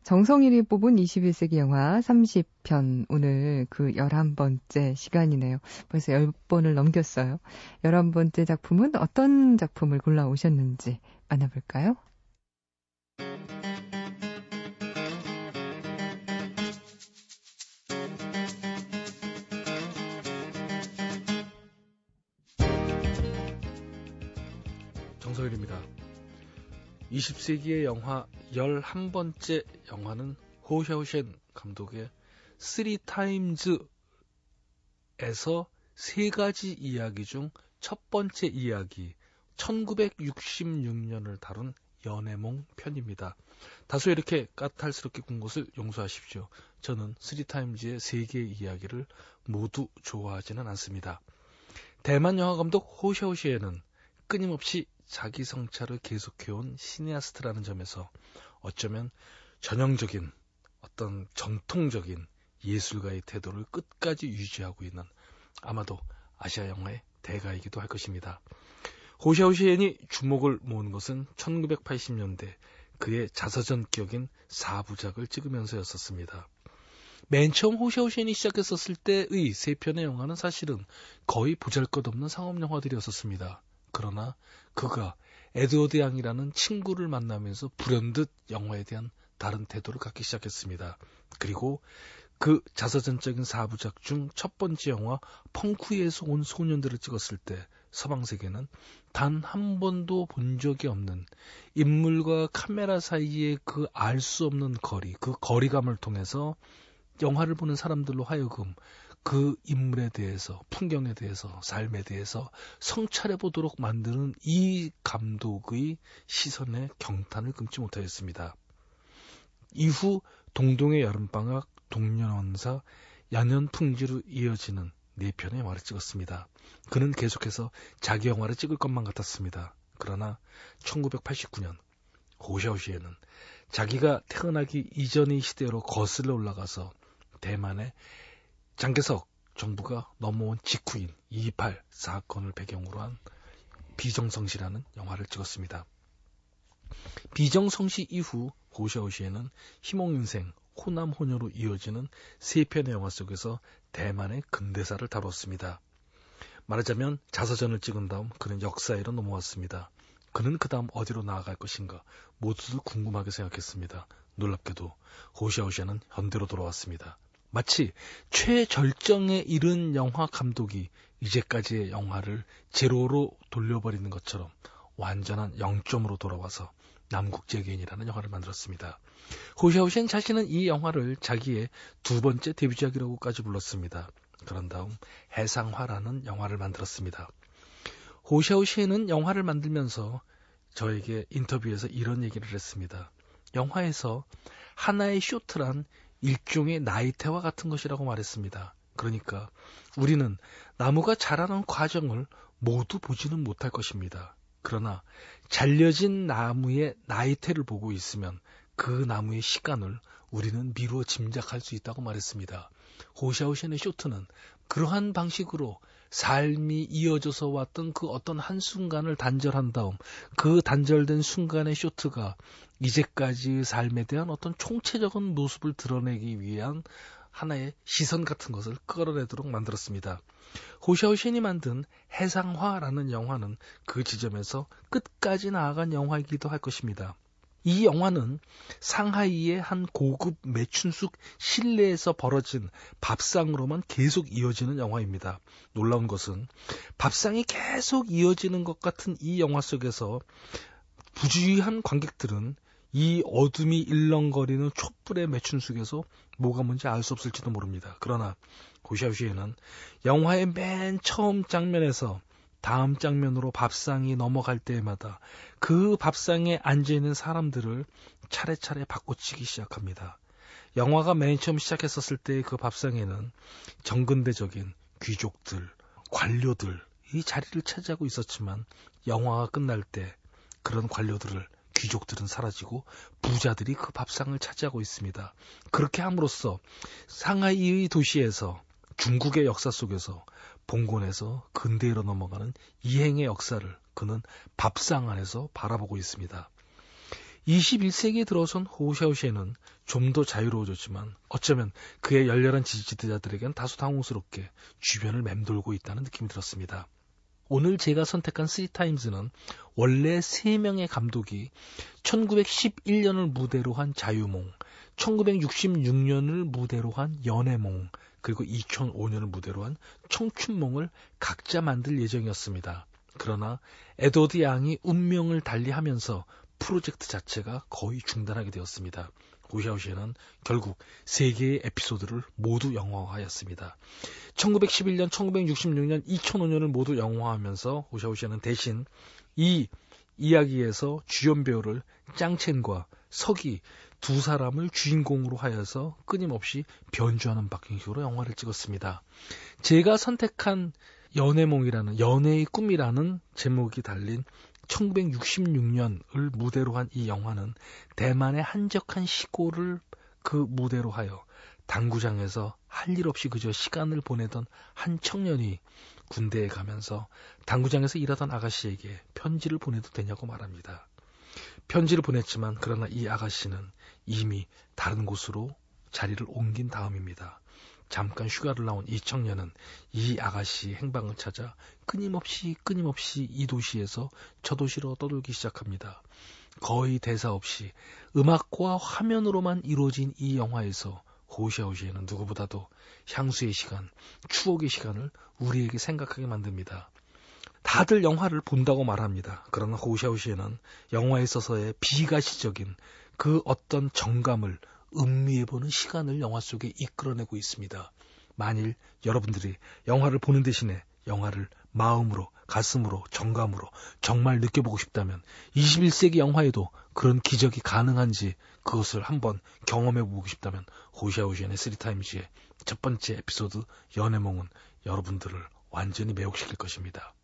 정성일이 뽑은 21세기 영화 30편, 오늘 그 11번째 시간이네요. 벌써 10번을 넘겼어요. 11번째 작품은 어떤 작품을 골라오셨는지 만나볼까요? 정성일입니다. 20세기의 영화 11번째 영화는 호샤오셴 감독의 3타임즈에서 세 가지 이야기 중 첫 번째 이야기 1966년을 다룬 연애몽 편입니다. 다소 이렇게 까탈스럽게 군 것을 용서하십시오. 저는 3타임즈의 세 개의 이야기를 모두 좋아하지는 않습니다. 대만 영화감독 호샤오셴은 끊임없이 자기 성찰을 계속해온 시네아스트라는 점에서 어쩌면 전형적인 어떤 전통적인 예술가의 태도를 끝까지 유지하고 있는 아마도 아시아 영화의 대가이기도 할 것입니다. 호샤오셴이 주목을 모은 것은 1980년대 그의 자서전격인 4부작을 찍으면서였었습니다. 맨 처음 호샤오셴이 시작했었을 때의 세 편의 영화는 사실은 거의 보잘것없는 상업영화들이었었습니다. 그러나 그가 에드워드 양이라는 친구를 만나면서 불현듯 영화에 대한 다른 태도를 갖기 시작했습니다. 그리고 그 자서전적인 4부작 중 첫 번째 영화 펑쿠이에서 온 소년들을 찍었을 때 서방세계는 단 한 번도 본 적이 없는 인물과 카메라 사이의 그 알 수 없는 거리, 그 거리감을 통해서 영화를 보는 사람들로 하여금 그 인물에 대해서, 풍경에 대해서, 삶에 대해서 성찰해 보도록 만드는 이 감독의 시선에 경탄을 금치 못하였습니다. 이후 동동의 여름방학, 동년원사, 야년풍지로 이어지는 4편의 영화를 찍었습니다. 그는 계속해서 자기 영화를 찍을 것만 같았습니다. 그러나 1989년 호샤오셴은 자기가 태어나기 이전의 시대로 거슬러 올라가서 대만의 장개석 정부가 넘어온 직후인 2.28 사건을 배경으로 한 비정성시라는 영화를 찍었습니다. 비정성시 이후 호샤오셴은 희몽인생, 호남호녀로 이어지는 3편의 영화 속에서 대만의 근대사를 다뤘습니다. 말하자면 자서전을 찍은 다음 그는 역사회로 넘어왔습니다. 그는 그 다음 어디로 나아갈 것인가 모두들 궁금하게 생각했습니다. 놀랍게도 호샤오셴은 현대로 돌아왔습니다. 마치 최절정에 이른 영화 감독이 이제까지의 영화를 제로로 돌려버리는 것처럼 완전한 0점으로 돌아와서 남국재견이라는 영화를 만들었습니다. 호샤오셴 자신은 이 영화를 자기의 두 번째 데뷔작이라고까지 불렀습니다. 그런 다음 해상화라는 영화를 만들었습니다. 호샤오셴은 영화를 만들면서 저에게 인터뷰에서 이런 얘기를 했습니다. 영화에서 하나의 쇼트란 일종의 나이테와 같은 것이라고 말했습니다. 그러니까 우리는 나무가 자라는 과정을 모두 보지는 못할 것입니다. 그러나 잘려진 나무의 나이테를 보고 있으면 그 나무의 시간을 우리는 미루어 짐작할 수 있다고 말했습니다. 호샤오셴의 쇼트는 그러한 방식으로 삶이 이어져서 왔던 그 어떤 한순간을 단절한 다음 그 단절된 순간의 쇼트가 이제까지의 삶에 대한 어떤 총체적인 모습을 드러내기 위한 하나의 시선 같은 것을 끌어내도록 만들었습니다. 호샤오셴이 만든 해상화라는 영화는 그 지점에서 끝까지 나아간 영화이기도 할 것입니다. 이 영화는 상하이의 한 고급 매춘숙 실내에서 벌어진 밥상으로만 계속 이어지는 영화입니다. 놀라운 것은 밥상이 계속 이어지는 것 같은 이 영화 속에서 부주의한 관객들은 이 어둠이 일렁거리는 촛불의 매춘숙에서 뭐가 뭔지 알 수 없을지도 모릅니다. 그러나 호샤오셴은 영화의 맨 처음 장면에서 다음 장면으로 밥상이 넘어갈 때마다 그 밥상에 앉아있는 사람들을 차례차례 바꿔치기 시작합니다. 영화가 맨 처음 시작했었을 때의 그 밥상에는 정근대적인 귀족들, 관료들이 자리를 차지하고 있었지만 영화가 끝날 때 그런 관료들을 귀족들은 사라지고 부자들이 그 밥상을 차지하고 있습니다. 그렇게 함으로써 상하이의 도시에서 중국의 역사 속에서 봉건에서 근대로 넘어가는 이행의 역사를 그는 밥상 안에서 바라보고 있습니다. 21세기에 들어선 호샤오시에는 좀 더 자유로워졌지만 어쩌면 그의 열렬한 지지자들에겐 다소 당혹스럽게 주변을 맴돌고 있다는 느낌이 들었습니다. 오늘 제가 선택한 쓰리타임즈는 원래 3명의 감독이 1911년을 무대로 한 자유몽, 1966년을 무대로 한 연애몽, 그리고 2005년을 무대로 한 청춘몽을 각자 만들 예정이었습니다. 그러나 에드워드 양이 운명을 달리하면서 프로젝트 자체가 거의 중단하게 되었습니다. 호샤오시에는 결국 3개의 에피소드를 모두 영화화하였습니다. 1911년, 1966년, 2005년을 모두 영화화하면서 호샤오시에는 대신 이 이야기에서 주연 배우를 짱첸과 석이 두 사람을 주인공으로 하여서 끊임없이 변주하는 방식으로 영화를 찍었습니다. 제가 선택한 연애몽이라는, 연애의 꿈이라는 제목이 달린 1966년을 무대로 한 이 영화는 대만의 한적한 시골을 그 무대로 하여 당구장에서 할 일 없이 그저 시간을 보내던 한 청년이 군대에 가면서 당구장에서 일하던 아가씨에게 편지를 보내도 되냐고 말합니다. 편지를 보냈지만 그러나 이 아가씨는 이미 다른 곳으로 자리를 옮긴 다음입니다. 잠깐 휴가를 나온 이 청년은 이 아가씨의 행방을 찾아 끊임없이 이 도시에서 저 도시로 떠돌기 시작합니다. 거의 대사 없이 음악과 화면으로만 이루어진 이 영화에서 호샤오시에는 누구보다도 향수의 시간, 추억의 시간을 우리에게 생각하게 만듭니다. 다들 영화를 본다고 말합니다. 그러나 호샤오시에는 영화에 있어서의 비가시적인 그 어떤 정감을 음미해보는 시간을 영화 속에 이끌어내고 있습니다. 만일 여러분들이 영화를 보는 대신에 영화를 마음으로, 가슴으로, 정감으로 정말 느껴보고 싶다면 21세기 영화에도 그런 기적이 가능한지 그것을 한번 경험해보고 싶다면 호샤오시엔의 쓰리타임즈의 첫 번째 에피소드 연애몽은 여러분들을 완전히 매혹시킬 것입니다.